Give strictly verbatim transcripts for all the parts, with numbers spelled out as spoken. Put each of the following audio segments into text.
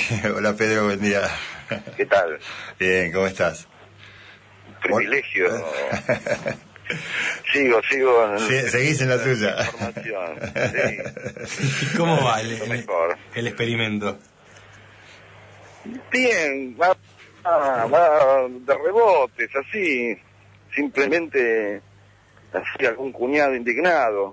Hola Pedro, buen día. ¿Qué tal? Bien, ¿cómo estás? Privilegio. sigo, sigo. En sí, seguís en la tuya. Información. Sí. ¿Cómo va el, el, mejor. el experimento? Bien, va, va, va de rebotes, así. Simplemente así algún cuñado indignado.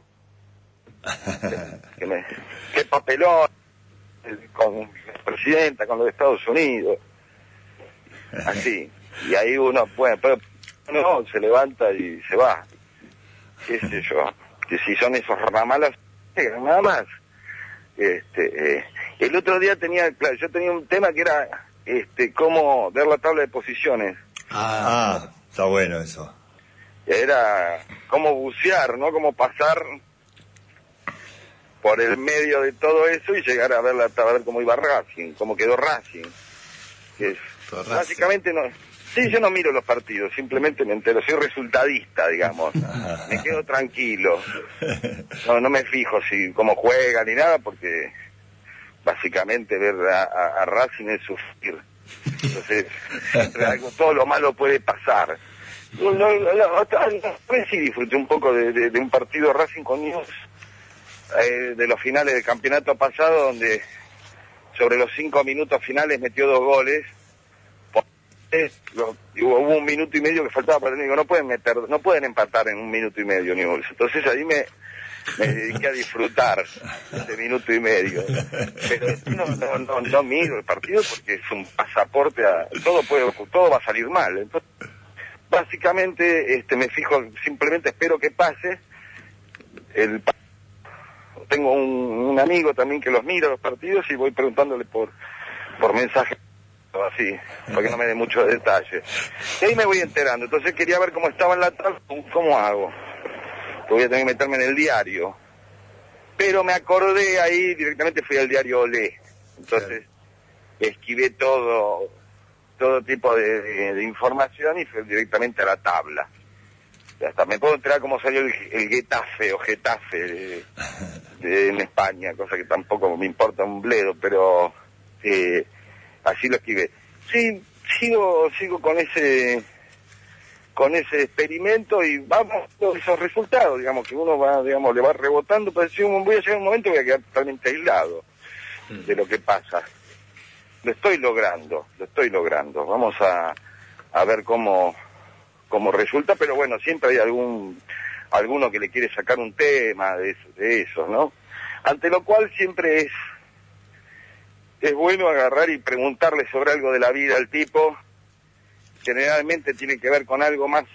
que me, qué papelón con la presidenta, con los Estados Unidos. Así. Y ahí uno, bueno, pero no, se levanta y se va. Qué sé yo. Que si son esos ramalas, nada más. Este, eh, el otro día tenía, claro, yo tenía un tema que era, este, cómo ver la tabla de posiciones. Ah, ah está bueno eso. Era cómo bucear, ¿no? Cómo pasar por el medio de todo eso y llegar a ver la tabla, a ver cómo iba Racing, cómo quedó Racing. Que es, básicamente no. Sí, yo no miro los partidos, simplemente me entero, soy resultadista, digamos. Me quedo tranquilo. No, no me fijo si cómo juega ni nada, porque básicamente ver a, a, a Racing es sufrir. Entonces, siempre algo, todo lo malo puede pasar. No, no, no, otra vez sí disfruté un poco de, de, de un partido Racing con News, eh, de los finales del campeonato pasado, donde sobre los cinco minutos finales metió dos goles. Lo, hubo un minuto y medio que faltaba para el digo, no pueden meter, no pueden empatar en un minuto y medio ni goles. Entonces ahí me, me dediqué a disfrutar ese minuto y medio. Pero no, no, no, no miro el partido porque es un pasaporte a todo puede, todo va a salir mal. Entonces, básicamente, este, me fijo, simplemente espero que pase. El tengo un, un amigo también que los mira los partidos y voy preguntándole por, por mensaje. Así, para que no me dé muchos detalles. Y ahí me voy enterando. Entonces quería ver cómo estaba en la tabla, cómo hago. Voy a tener que meterme en el diario. Pero me acordé ahí, directamente fui al diario Olé. Entonces esquivé todo todo tipo de, de, de información y fui directamente a la tabla. Y hasta me puedo enterar cómo salió el, el Getafe o Getafe de, de, en España, cosa que tampoco me importa un bledo, pero... Eh, así lo esquivé. Sí, sigo sigo con ese con ese experimento y vamos con esos resultados, digamos, que uno va, digamos, le va rebotando, pero si un, voy a llegar un momento voy a quedar totalmente aislado de lo que pasa. Lo estoy logrando, lo estoy logrando. Vamos a, a ver cómo cómo resulta, pero bueno, siempre hay algún alguno que le quiere sacar un tema de eso, de eso, ¿no? Ante lo cual siempre es Es bueno agarrar y preguntarle sobre algo de la vida al tipo. Generalmente tiene que ver con algo más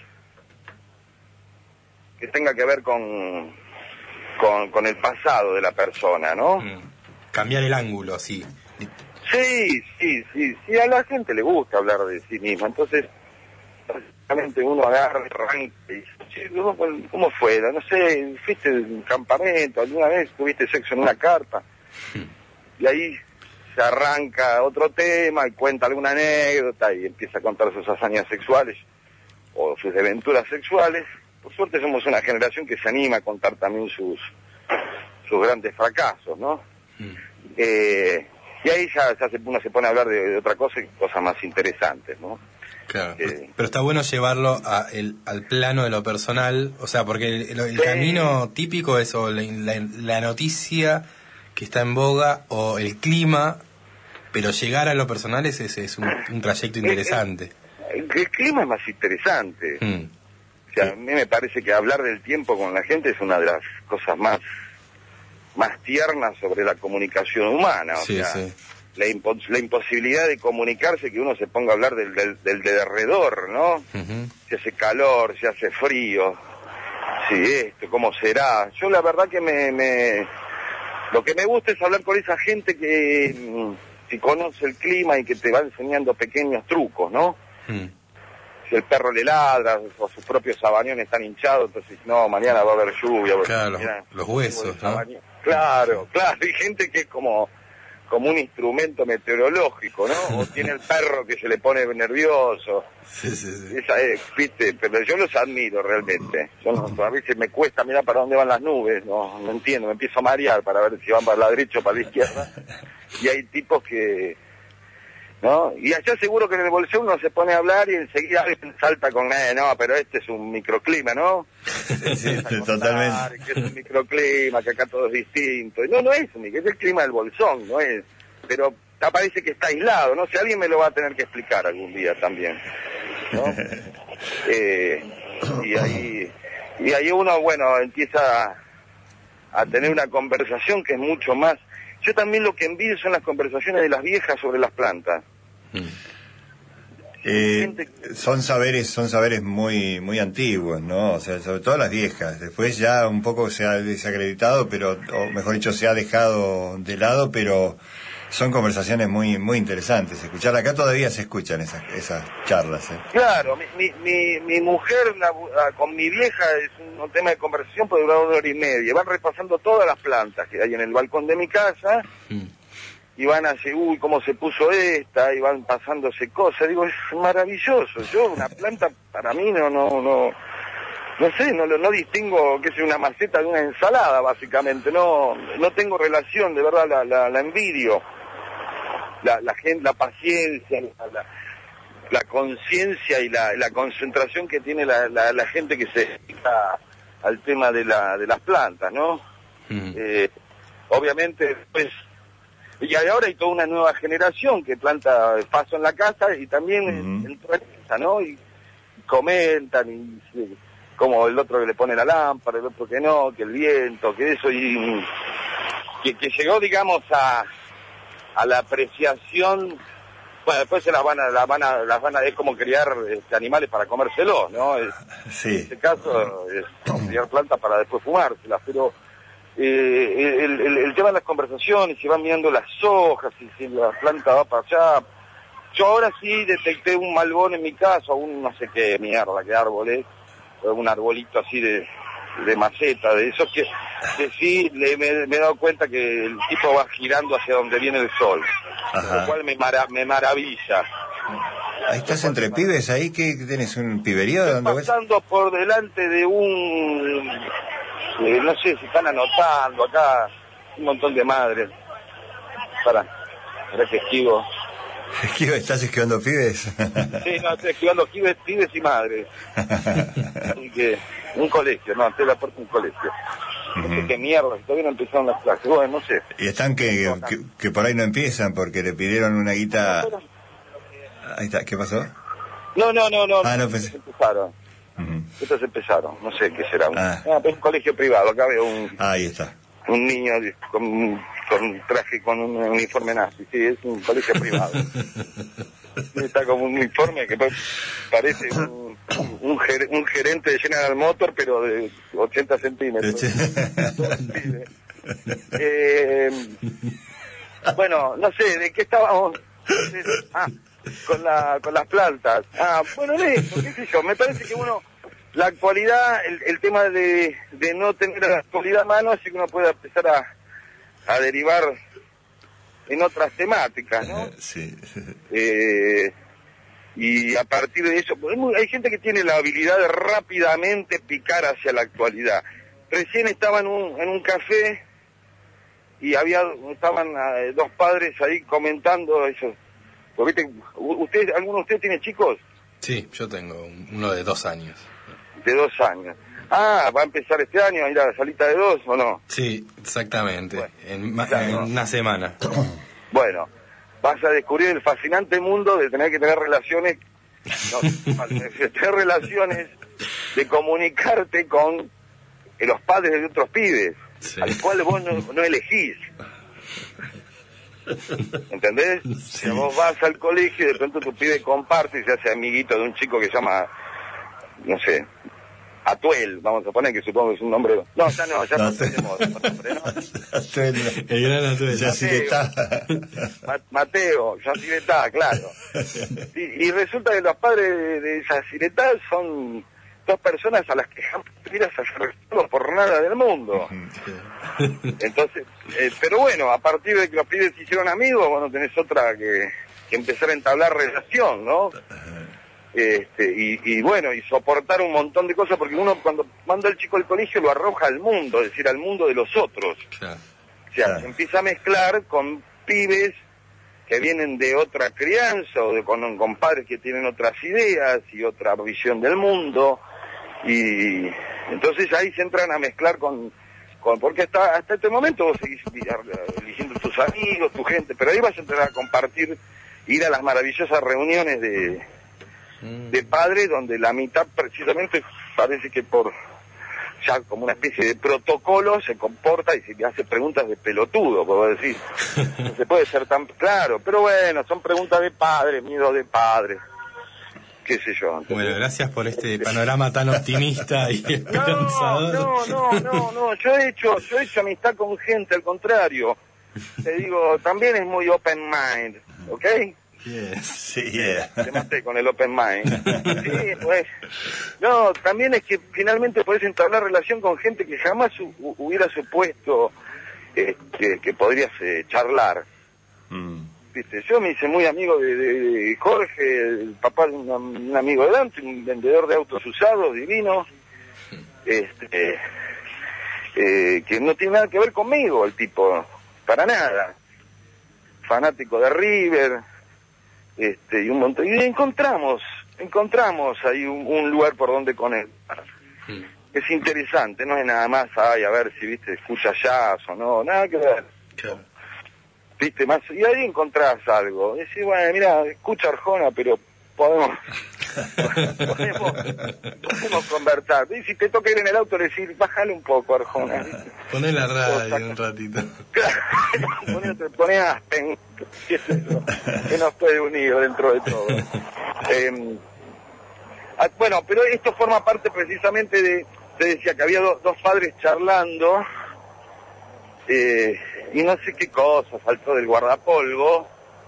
que tenga que ver con con, con el pasado de la persona, ¿no? Mm. Cambiar el ángulo, sí. Sí, sí, sí, sí, a la gente le gusta hablar de sí misma, entonces básicamente uno agarra, arranca y dice, ¿cómo, ¿cómo fue? No sé, ¿fuiste en un campamento? ¿Alguna vez tuviste sexo en una carpa? Y ahí se arranca otro tema y cuenta alguna anécdota y empieza a contar sus hazañas sexuales o sus aventuras sexuales. Por suerte somos una generación que se anima a contar también sus sus grandes fracasos, ¿no? Mm. Eh, y ahí ya, ya se, uno se pone a hablar de, de otra cosa y cosas más interesantes, ¿no? Claro, eh, pero está bueno llevarlo a el, al plano de lo personal, o sea, porque el, el, el sí. camino típico es o la, la, la noticia que está en boga o el clima, pero llegar a lo personal es, es, es un, un trayecto interesante. El, el, el clima es más interesante. Mm. O sea, sí. A mí me parece que hablar del tiempo con la gente es una de las cosas más más tiernas sobre la comunicación humana. O sí, sea, sí. La, impo la imposibilidad de comunicarse, que uno se ponga a hablar del, del, del de alrededor, ¿no? Uh-huh. Si hace calor, si hace frío, si esto, cómo será. Yo la verdad que me... me Lo que me gusta es hablar con esa gente que, si conoce el clima y que te va enseñando pequeños trucos, ¿no? Mm. Si el perro le ladra o sus propios sabañones están hinchados, entonces no, mañana va a haber lluvia. Claro, mañana, los huesos, ¿no? Claro, claro, hay gente que es como, como un instrumento meteorológico, ¿no? O tiene el perro que se le pone nervioso. Sí, sí, sí. Esa es, viste, pero yo los admiro realmente. Yo no, a veces me cuesta mirar para dónde van las nubes, no, no entiendo, me empiezo a marear para ver si van para la derecha o para la izquierda. Y hay tipos que, ¿no? Y allá seguro que en el bolsón uno se pone a hablar y enseguida alguien salta con, eh, no, pero este es un microclima, ¿no? Sí, sí, totalmente. Que es un microclima, que acá todo es distinto. No, no es un microclima, es el clima del bolsón, no es. Pero parece que está aislado, no sé, alguien me lo va a tener que explicar algún día también, ¿no? eh, y ahí y ahí uno, bueno, empieza a, a tener una conversación que es mucho más. Yo también lo que envidio son las conversaciones de las viejas sobre las plantas. Eh, son saberes, son saberes muy, muy antiguos, ¿no? O sea, sobre todo las viejas. Después ya un poco se ha desacreditado, pero, o mejor dicho, se ha dejado de lado, pero son conversaciones muy, muy interesantes. Escuchar acá todavía se escuchan esas, esas charlas, ¿eh? Claro, mi, mi, mi, mi mujer la, con mi vieja es un, un tema de conversación puede durar una hora y media. Van repasando todas las plantas que hay en el balcón de mi casa. Mm. Y van a decir, uy, cómo se puso esta, y van pasándose cosas. Digo, es maravilloso. Yo, una planta, para mí, no, no, no, no sé, no, no distingo que sea una maceta de una ensalada, básicamente. No, no tengo relación, de verdad, la, la, la envidio. La, la gente, la paciencia, la, la, la conciencia y la, la concentración que tiene la, la, la gente que se dedica al tema de la, de las plantas, ¿no? Mm. Eh, obviamente, después, y ahora hay toda una nueva generación que planta paso en la casa y también uh-huh. entró en esa, ¿no? Y comentan, y, y como el otro que le pone la lámpara, el otro que no, que el viento, que eso, y que, que llegó, digamos, a, a la apreciación. Bueno, después se las van a, las van a, las van a, es como criar este, animales para comérselos, ¿no? Es, sí. En este caso, es criar plantas para después fumárselas, pero Eh, el, el, el tema de las conversaciones, si van mirando las hojas, si, si la planta va para allá. Yo ahora sí detecté un malbón en mi casa, un no sé qué mierda, qué árbol es, un arbolito así de, de maceta, de esos que, que sí le, me, me he dado cuenta que el tipo va girando hacia donde viene el sol. Ajá. Lo cual me, mara, me maravilla. Ahí estás entre pibes, ahí que tenés un piberío. Estoy pasando por delante de un... Eh, no sé si están anotando acá un montón de madres. Para, para que esquivo. ¿Esquivo? ¿Estás esquivando pibes? Sí, no, estoy esquivando pibes, pibes y madres. Así que, un colegio, no, te la puerta un colegio. Uh-huh. No sé qué mierda, todavía no empezaron las clases, bueno, no sé. Y están que, que, que por ahí no empiezan porque le pidieron una guita... Ahí está, ¿qué pasó? No, no, no, no. Ah, no pensé. Empezaron. Uh-huh. Estos empezaron, no sé qué será. Un, ah. Ah, es un colegio privado, acá veo un... Ah, ahí está. Un niño con, con traje, con un uniforme nazi, sí, es un colegio privado. Está como un uniforme que parece un, un, ger, un gerente de General Motors, pero de ochenta centímetros. eh, bueno, no sé, ¿de qué estábamos? Ah, con la con las plantas. Ah, bueno, en eso, qué sé yo, me parece que uno... La actualidad, el, el tema de, de no tener la actualidad a mano, así que uno puede empezar a, a derivar en otras temáticas, ¿no? Sí. Eh, y a partir de eso, hay gente que tiene la habilidad de rápidamente picar hacia la actualidad. Recién estaba en un, en un café y había estaban eh, dos padres ahí comentando eso. ¿Viste? ¿Usted, ¿Alguno de ustedes tiene chicos? Sí, yo tengo uno de dos años. De dos años. Ah, ¿va a empezar este año a ir a la salita de dos o no? Sí, exactamente, bueno, en, claro. en una semana. Bueno, vas a descubrir el fascinante mundo de tener que tener relaciones, no, de tener relaciones, de comunicarte con los padres de otros pibes, sí. Al cual vos no, no elegís. ¿Entendés? Sí. Si vos vas al colegio y de pronto tu pibe comparte y se hace amiguito de un chico que se llama, no sé, Atuel, vamos a poner, que supongo que es un nombre... No, ya no, ya no tenemos nombre, ¿no? Atuel, el gran Atuel. Ya sí está. Mateo, ya sí está, claro. Y, y resulta que los padres de, de Yacyretá son dos personas a las que jamás pudieras hacer por nada del mundo. Entonces, eh, pero bueno, a partir de que los pibes se hicieron amigos, bueno, tenés otra que, que empezar a entablar relación, ¿no? Este, y, y bueno, y soportar un montón de cosas, porque uno cuando manda al chico al colegio lo arroja al mundo, es decir, al mundo de los otros. Claro. O sea, claro. Se empieza a mezclar con pibes que vienen de otra crianza o de, con, con padres que tienen otras ideas y otra visión del mundo, y entonces ahí se entran a mezclar con, con porque hasta, hasta este momento vos seguís eligiendo tus amigos, tu gente, pero ahí vas a entrar a compartir, ir a las maravillosas reuniones de, de padres donde la mitad precisamente parece que por ya como una especie de protocolo se comporta y se hace preguntas de pelotudo, puedo decir. No se puede ser tan claro, pero bueno, son preguntas de padres, miedo de padres, qué sé yo. Entonces, bueno, gracias por este panorama tan optimista y esperanzador. No, no, no, no, no, yo he hecho, yo he hecho amistad con gente, al contrario. Te digo, también es muy open mind, ¿ok? Yes. Sí, yeah. Te maté con el open mind. Sí, pues. No, también es que finalmente podés entablar relación con gente que jamás hu hubiera supuesto eh, que, que podrías eh, charlar. Mm. Viste, yo me hice muy amigo de, de, de Jorge, el papá de un, un amigo de Dante, un vendedor de autos usados, divino, este, eh, que no tiene nada que ver conmigo, el tipo, para nada. Fanático de River. Este, y un montón, y encontramos, encontramos ahí un, un lugar por donde conectar. Mm. Es interesante, no es nada más, ay, a ver si, viste, escucha jazz o no, nada que ver. Claro. Viste, más, y ahí encontrás algo. Decís, bueno, mira, escucha Arjona, pero podemos, podemos, podemos conversar. Y si te toca ir en el auto, decir, bájale un poco, Arjona. Poné la radio un ratito. Poné, poné Aspen, que, es eso, que nos puede unir dentro de todo. Eh, bueno, pero esto forma parte precisamente de, te decía que había do, dos padres charlando, eh, y no sé qué cosa, saltó del guardapolvo,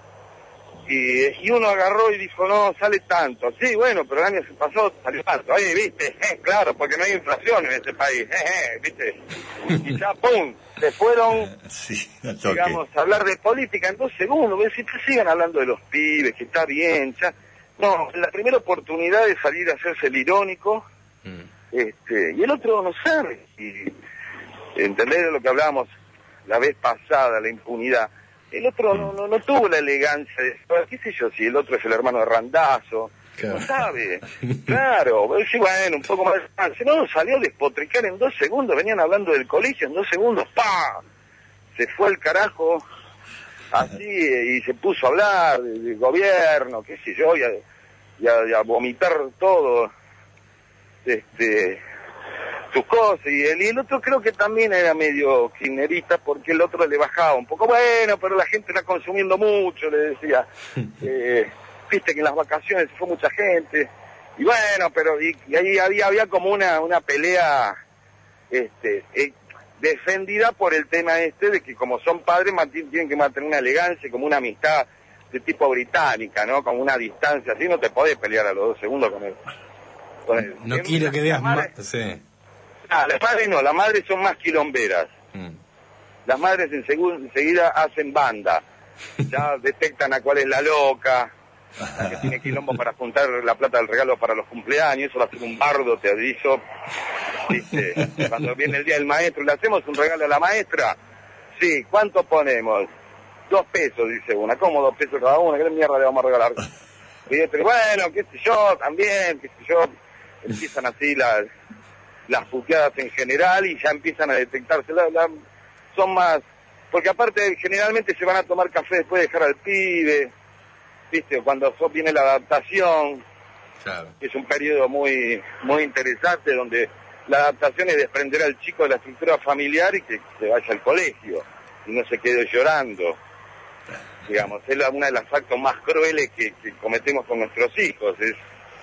y, y uno agarró y dijo, no, sale tanto. Sí, bueno, pero el año pasado salió tanto. Oye, viste, eh, claro, porque no hay inflación en este país, eh, eh, viste. Y ya, pum, se fueron, sí, digamos, a hablar de política en dos segundos. Ves, si sigan hablando de los pibes, que está bien, ya. No, la primera oportunidad de salir a hacerse el irónico, mm. este, y el otro no sabe. Y, ¿entendés lo que hablábamos la vez pasada, la impunidad? El otro no, no, no tuvo la elegancia de, qué sé yo, si el otro es el hermano de Randazzo, claro. No sabe, claro, sí, bueno, un poco más de chance, no, salió a despotricar en dos segundos, venían hablando del colegio, en dos segundos, ¡pa! Se fue al carajo, así, y se puso a hablar del de gobierno, qué sé yo, y a, y a, y a vomitar todo, este... sus cosas, y el, y el otro creo que también era medio kirchnerista porque el otro le bajaba un poco, bueno, pero la gente está consumiendo mucho, le decía, eh, viste que en las vacaciones fue mucha gente, y bueno, pero y, y ahí había, había como una, una pelea este eh, defendida por el tema este de que como son padres tienen que mantener una elegancia, como una amistad de tipo británica, ¿no? Como una distancia, así no te podés pelear a los dos segundos con él. Con él. No quiero que veas más, sí. Ah, las madres no, las madres son más quilomberas. Mm. Las madres enseguida hacen banda. Ya detectan a cuál es la loca, la que tiene quilombo para juntar la plata del regalo para los cumpleaños. Eso va a ser un bardo, te aviso. ¿Viste? Cuando viene el día del maestro, ¿le hacemos un regalo a la maestra? Sí, ¿cuánto ponemos? Dos pesos, dice una. ¿Cómo dos pesos cada una? ¿Qué mierda le vamos a regalar? Y otro, bueno, qué sé yo, también, qué sé yo. Empiezan así las... las puteadas en general y ya empiezan a detectarse, la, la, son más, porque aparte generalmente se van a tomar café después de dejar al pibe, viste, cuando viene la adaptación, claro. Es un periodo muy muy interesante donde la adaptación es desprender al chico de la estructura familiar y que se vaya al colegio y no se quede llorando, digamos, es la, una de las actos más crueles que, que cometemos con nuestros hijos, es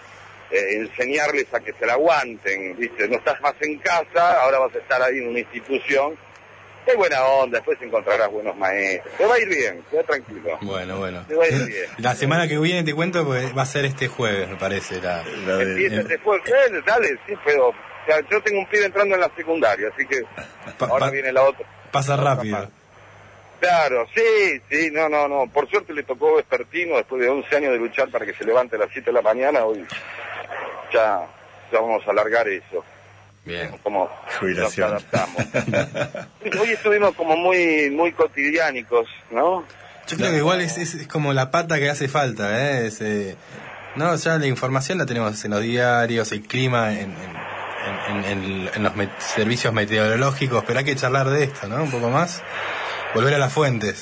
Eh, enseñarles a que se la aguanten, ¿viste? No estás más en casa, ahora vas a estar ahí en una institución. Qué buena onda, después encontrarás buenos maestros. Te va a ir bien, queda tranquilo. Bueno, bueno. Te va a ir bien. La semana que viene te cuento, pues va a ser este jueves, me parece. La, la de, Empieza este jueves, eh, dale, sí, pero o sea, yo tengo un pibe entrando en la secundaria, así que pa, ahora pa, viene la otra. Pasa rápido. Claro, sí, sí, no, no, no. Por suerte le tocó vespertino después de once años de luchar para que se levante a las siete de la mañana. Hoy ya, ya vamos a alargar eso. Bien. Como jubilación. Nos adaptamos. Hoy estuvimos como muy muy cotidiánicos, ¿no? Yo creo que igual es, es, es como la pata que hace falta, ¿eh? Es, eh, no, ya la información la tenemos en los diarios, el clima en, en, en, en, en los met- servicios meteorológicos, pero hay que charlar de esto, ¿no? Un poco más. Volver a las fuentes.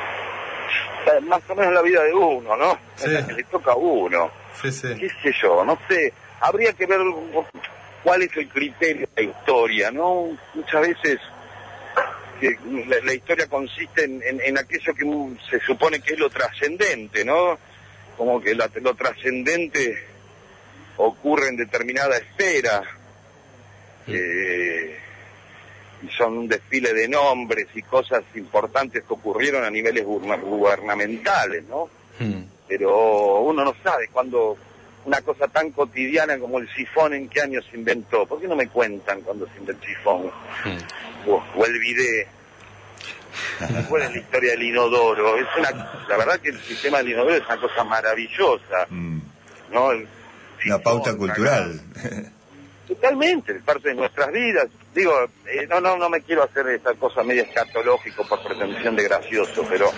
Más o menos la vida de uno, ¿no? Sí. Es la que le toca a uno. Sí, sí. ¿Qué sé yo? No sé. Habría que ver cuál es el criterio de la historia, ¿no? Muchas veces que la, la historia consiste en, en, en aquello que se supone que es lo trascendente, ¿no? Como que la, lo trascendente ocurre en determinada esfera, sí. eh, y son un desfile de nombres y cosas importantes que ocurrieron a niveles gubernamentales, ¿no? Mm. Pero uno no sabe cuándo una cosa tan cotidiana como el sifón, ¿en qué año se inventó? ¿Por qué no me cuentan cuándo se inventó el sifón? Mm. O, o el bidet. ¿Cuál es la historia del inodoro? Es una, la verdad que el sistema del inodoro es una cosa maravillosa, mm. ¿no? El sifón, una pauta cultural. Totalmente, es parte de nuestras vidas. Digo, eh, no, no, no me quiero hacer esta cosa media escatológico por pretensión de gracioso, pero,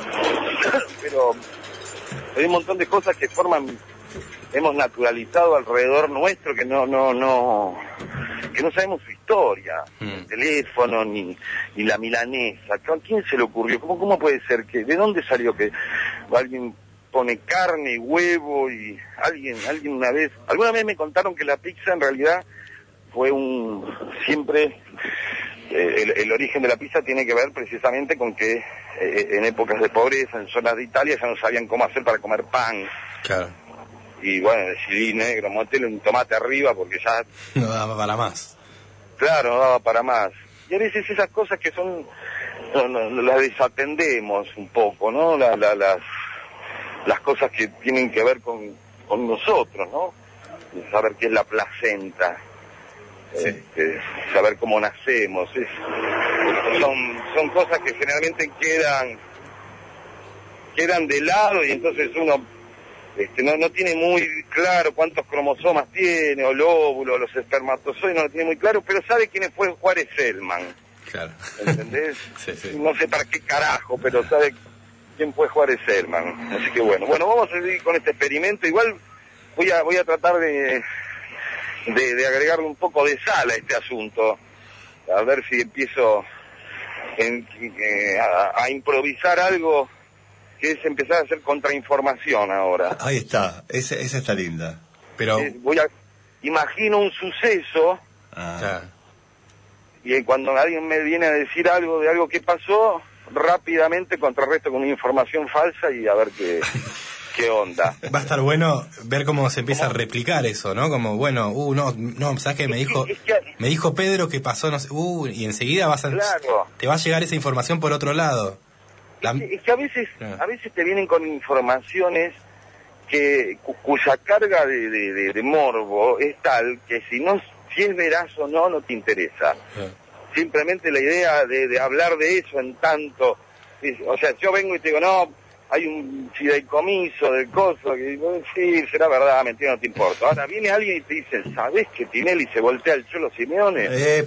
pero hay un montón de cosas que forman, hemos naturalizado alrededor nuestro que no, no, no, que no sabemos su historia, mm. el teléfono ni, ni la milanesa. ¿A quién se le ocurrió? ¿Cómo, cómo puede ser que, de dónde salió que alguien pone carne y huevo y alguien, alguien una vez, alguna vez me contaron que la pizza en realidad fue un, siempre, eh, el, el origen de la pizza tiene que ver precisamente con que eh, en épocas de pobreza, en zonas de Italia ya no sabían cómo hacer para comer pan. Claro. Y bueno, decidí, negro, montele un tomate arriba porque ya... No daba para más. Claro, no daba para más. Y a veces esas cosas que son, no, no, las desatendemos un poco, ¿no? La, la, las... las cosas que tienen que ver con, con nosotros, ¿no? Saber qué es la placenta, sí. este, saber cómo nacemos, es, son, son cosas que generalmente quedan quedan de lado y entonces uno este, no, no tiene muy claro cuántos cromosomas tiene, o lóbulos, los espermatozoides, no lo tiene muy claro, pero sabe quién fue Juárez Selman. Claro. ¿Entendés? Sí, sí. No sé para qué carajo, pero sabe quién fue Juárez Selman. Así que bueno, bueno, vamos a seguir con este experimento. Igual voy a voy a tratar de, de, de agregarle un poco de sal a este asunto. A ver si empiezo en, eh, a, a improvisar algo que es empezar a hacer contrainformación ahora. Ahí está, esa, esa está linda. Pero eh, voy a imagino un suceso ah. y cuando alguien me viene a decir algo de algo que pasó, rápidamente contrarresto con una información falsa y a ver qué, qué onda. Va a estar bueno ver cómo se empieza ¿Cómo? a replicar eso, ¿no? Como, bueno, uh, no, no, ¿sabes qué? Me dijo, es que, me dijo Pedro que pasó, no sé, uh, y enseguida vas a, claro. te va a llegar esa información por otro lado. La... Es, que, es que a veces, a veces te vienen con informaciones que cu- cuya carga de, de, de, de morbo es tal que si no, si es veraz o no, no te interesa. Yeah. Simplemente la idea de, de hablar de eso en tanto, o sea, yo vengo y te digo, no, hay un fideicomiso del coso, que digo, sí, será verdad, mentira, no te importa. Ahora viene alguien y te dice, ¿sabés que Tinelli se voltea el Cholo Simeone? Eh,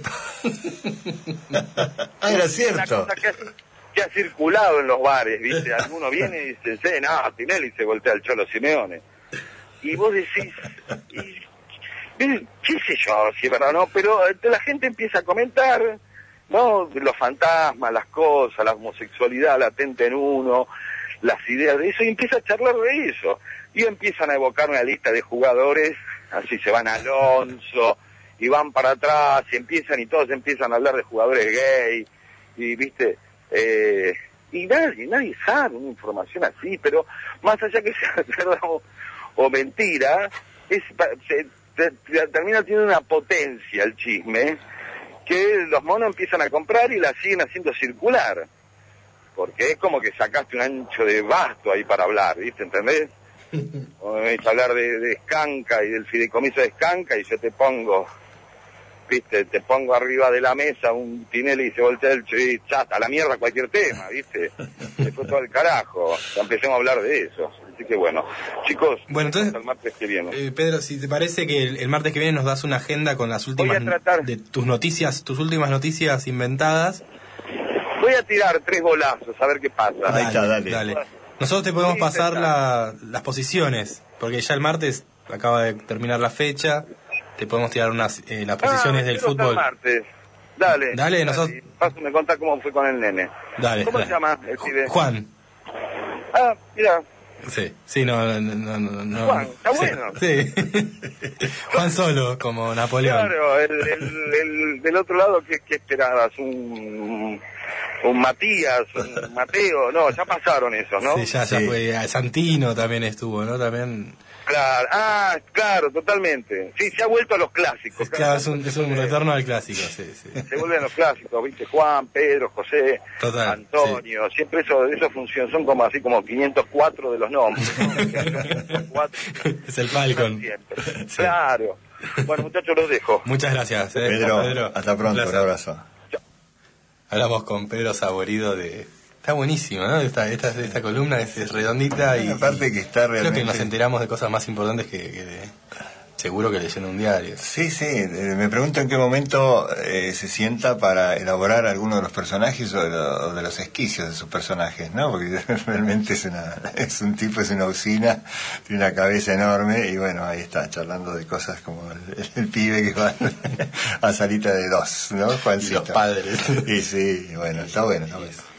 ah, era cierto. Una cosa que ha, que ha circulado en los bares, ¿viste? Alguno viene y dice, sí, no, Tinelli se voltea el Cholo Simeone. Y vos decís... Y, qué sé yo, si es verdad o no, pero la gente empieza a comentar, ¿no? Los fantasmas, las cosas, la homosexualidad latente en uno, las ideas de eso, y empieza a charlar de eso. Y empiezan a evocar una lista de jugadores, así se van a Alonso, y van para atrás, y empiezan, y todos empiezan a hablar de jugadores gay, y viste, eh, y nadie, nadie sabe una información así, pero más allá que sea verdad o, o mentira, es... Se, termina teniendo una potencia el chisme que los monos empiezan a comprar y la siguen haciendo circular porque es como que sacaste un ancho de basto ahí para hablar, ¿viste? ¿Entendés? O me venís a hablar de, de Escanca y del fideicomiso de Escanca y yo te pongo, ¿viste? Te pongo arriba de la mesa un Tinelli y se voltea el y chata, a la mierda cualquier tema, ¿viste? Se fue todo el carajo, empecemos a hablar de eso. Así que bueno, chicos, bueno, entonces, el martes que viene. Eh, Pedro, si te parece que el, el martes que viene nos das una agenda con las últimas Voy a tratar... de tus noticias, tus últimas noticias inventadas Voy a tirar tres golazos, a ver qué pasa. Ahí está, dale. dale. Nosotros te podemos Sí, pasar está. la, las posiciones, porque ya el martes acaba de terminar la fecha. Te podemos tirar unas eh, las posiciones Ah, del quiero estar fútbol. martes. Dale. Dale, nosotros- Paso, me contá cómo fue con el nene. Dale. ¿Cómo dale. se llama el pibe? Juan. Ah, mira. Sí, sí, no, no, no, no, no. Juan, está Sí, bueno. Sí. Juan Solo, como Napoleón. Claro, el, el, el del otro lado, ¿qué, qué esperabas? Un, un Matías, un Mateo, no, ya pasaron esos, ¿no? Sí, ya, ya Sí. fue. Santino también estuvo, ¿no? También. Claro, ah, claro, totalmente. Sí, se ha vuelto a los clásicos. Claro, es un, es un retorno al clásico, sí, sí. Se vuelven los clásicos, ¿viste? Juan, Pedro, José, Total, Antonio, siempre eso, eso funciona, son como así como quinientos cuatro de los nombres. ¿no? Es el Falcon. Siempre. Sí. Claro. Bueno, muchachos, los dejo. Muchas gracias, eh, Pedro, Pedro. hasta pronto, Un un placer. abrazo. Hablamos con Pedro Saborido de... Está buenísimo, ¿no? Esta, esta, esta columna es, es redondita y... Aparte que está Creo que realmente... nos enteramos de cosas más importantes que, que de- seguro que leyendo un diario. Sí, sí, eh, me pregunto en qué momento eh, se sienta para elaborar alguno de los personajes o de, lo- o de los esquicios de sus personajes, ¿no? Porque realmente es una es un tipo, es una usina, tiene una cabeza enorme y bueno, ahí está, charlando de cosas como el, el pibe que va a salita de dos, ¿no? Juancito. Y los padres. Y sí, bueno, está bueno, está bueno.